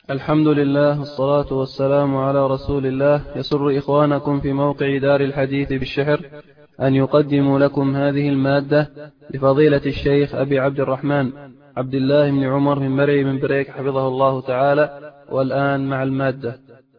الحمد لله والصلاة والسلام على رسول الله. يسر إخوانكم في موقع دار الحديث بالشحر أن يقدموا لكم هذه المادة لفضيلة الشيخ أبي عبد الرحمن عبد الله بن عمر من مرعي من بريك حفظه الله تعالى. والآن مع المادة.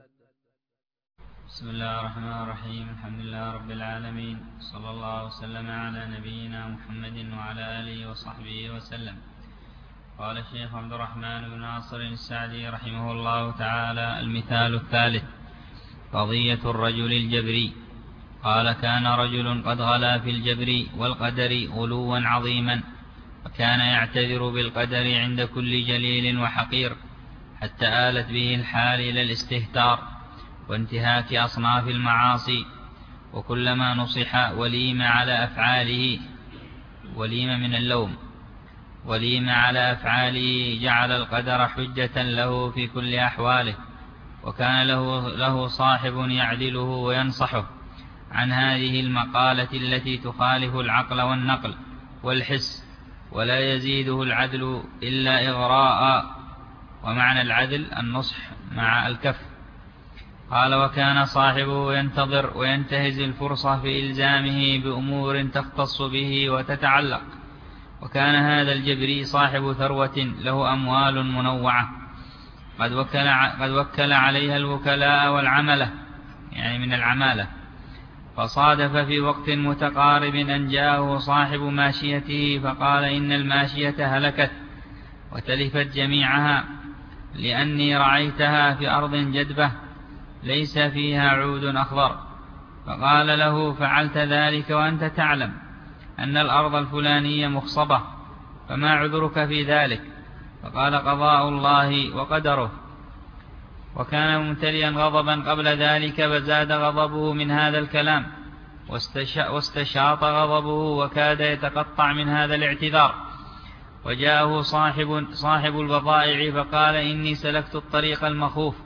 بسم الله الرحمن الرحيم. الحمد لله رب العالمين، صلى الله وسلم على نبينا محمد وعلى آله وصحبه وسلم. قال الشيخ عبد الرحمن بن ناصر السعدي رحمه الله تعالى: المثال الثالث قضية الرجل الجبري. قال: كان رجل قد غلا في الجبر والقدر غلوا عظيما، وكان يعتذر بالقدر عند كل جليل وحقير، حتى آلت به الحال إلى الاستهتار وانتهاك أصناف المعاصي. وكلما نصح وليم على أفعاله، وليم من اللوم، وليم على أفعاله جعل القدر حجة له في كل أحواله. وكان له صاحب يعدله وينصحه عن هذه المقالة التي تخالف العقل والنقل والحس، ولا يزيده العدل إلا إغراء. ومعنى العدل النصح مع الكف. قال: وكان صاحبه ينتظر وينتهز الفرصة في إلزامه بأمور تختص به وتتعلق. وكان هذا الجبري صاحب ثروة له أموال منوعة قد وكل عليها الوكلاء والعملة، يعني من العمالة. فصادف في وقت متقارب أن جاءه صاحب ماشيته فقال: إن الماشية هلكت وتلفت جميعها، لأني رعيتها في أرض جدبة ليس فيها عود أخضر. فقال له: فعلت ذلك وأنت تعلم أن الأرض الفلانية مخصبة، فما عذرك في ذلك؟ فقال: قضاء الله وقدره. وكان ممتلئا غضبا قبل ذلك، فزاد غضبه من هذا الكلام، واستشاط غضبه وكاد يتقطع من هذا الاعتذار. وجاءه صاحب البضائع فقال: إني سلكت الطريق المخوف،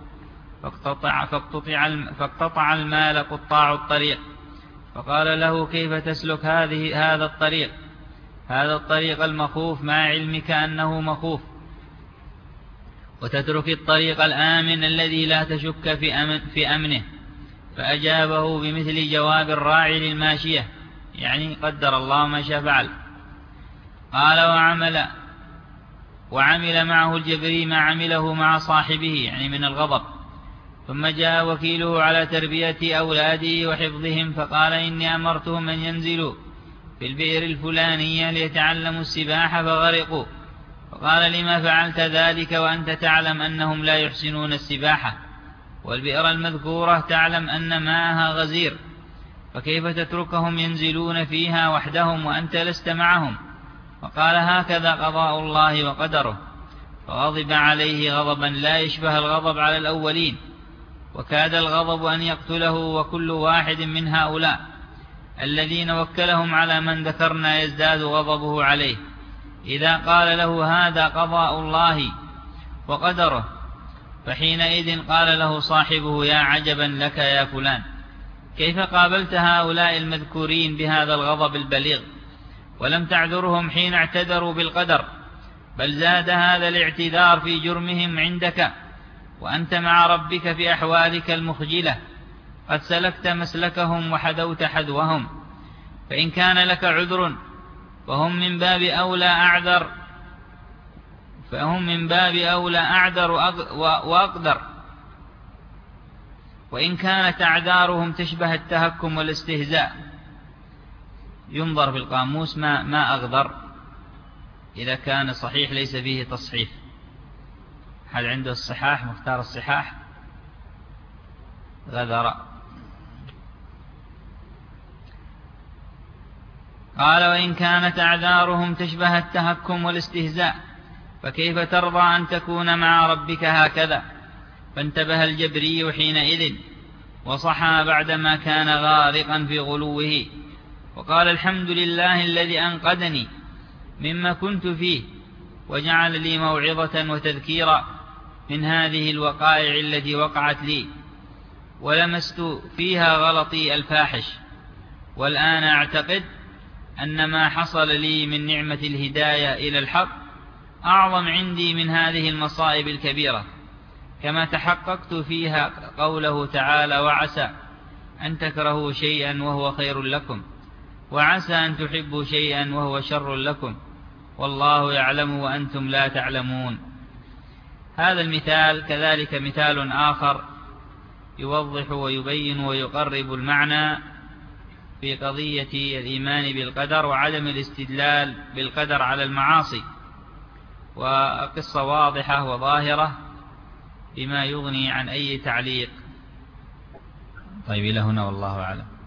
فاقتطع المال قطاع الطريق. فقال له: كيف تسلك هذا الطريق المخوف مع علمك أنه مخوف، وتترك الطريق الآمن الذي لا تشك في أمنه؟ فأجابه بمثل جواب الراعي للماشية، يعني قدر الله ما شاء فعل. قال: وعمل معه الجبري ما عمله مع صاحبه، يعني من الغضب. ثم جاء وكيله على تربية أولاده وحفظهم، فقال: إني أمرتهم أن ينزلوا في البئر الفلانية ليتعلموا السباحة فغرقوا. فقال: لما فعلت ذلك وأنت تعلم أنهم لا يحسنون السباحة، والبئر المذكورة تعلم أن ماءها غزير، فكيف تتركهم ينزلون فيها وحدهم وأنت لست معهم؟ فقال: هكذا قضاء الله وقدره. فغضب عليه غضبا لا يشبه الغضب على الأولين، وكاد الغضب أن يقتله. وكل واحد من هؤلاء الذين وكلهم على من ذكرنا يزداد غضبه عليه إذا قال له: هذا قضاء الله وقدره. فحينئذ قال له صاحبه: يا عجبا لك يا فلان، كيف قابلت هؤلاء المذكورين بهذا الغضب البليغ ولم تعذرهم حين اعتذروا بالقدر، بل زاد هذا الاعتذار في جرمهم عندك، وأنت مع ربك في أحوالك المخجلة قد سلكت مسلكهم وحذوت حذوهم. فإن كان لك عذر فهم من باب أولى أعذر وأقدر. وإن كانت أعذارهم تشبه التهكم والاستهزاء، ينظر في القاموس ما أغدر، إذا كان صحيح ليس فيه تصحيف. هل عنده الصحاح، مختار الصحاح؟ غدر. قال: وإن كانت أعذارهم تشبه التهكم والاستهزاء، فكيف ترضى أن تكون مع ربك هكذا؟ فانتبه الجبري حينئذ وصحى بعدما كان غارقا في غلوه، وقال: الحمد لله الذي أنقذني مما كنت فيه، وجعل لي موعظة وتذكيرا من هذه الوقائع التي وقعت لي، ولمست فيها غلطي الفاحش. والآن أعتقد أن ما حصل لي من نعمة الهداية إلى الحق أعظم عندي من هذه المصائب الكبيرة، كما تحققت فيها قوله تعالى: وعسى أن تكرهوا شيئا وهو خير لكم، وعسى أن تحبوا شيئا وهو شر لكم، والله يعلم وأنتم لا تعلمون. هذا المثال كذلك مثال آخر يوضح ويبين ويقرب المعنى في قضية الإيمان بالقدر وعدم الاستدلال بالقدر على المعاصي، وقصة واضحة وظاهرة بما يغني عن أي تعليق. طيب، إلى هنا والله أعلم.